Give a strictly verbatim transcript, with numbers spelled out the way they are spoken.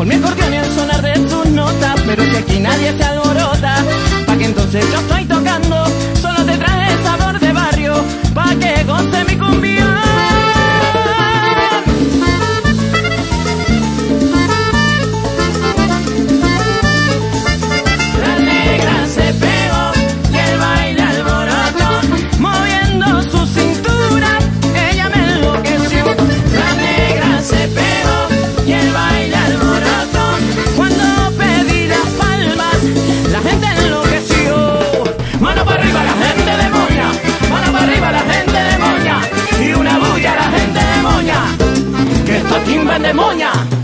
con mi acordeón y el sonar de sus notas. Pero si aquí nadie se alborota, pa' que entonces yo estoy tocando. Solo te traje el sabor de barrio, pa' que goce mi cumbia. La negra se pegó y el baile alborotó, moviendo su cintura, ella me enloqueció. La negra se pegó y el baile alborotó, cuando pedí las palmas, la gente enloqueció. Mano para arriba la gente de Moña, mano para arriba la gente de Moña, y una bulla la gente de Moña, que esto timba de Moña.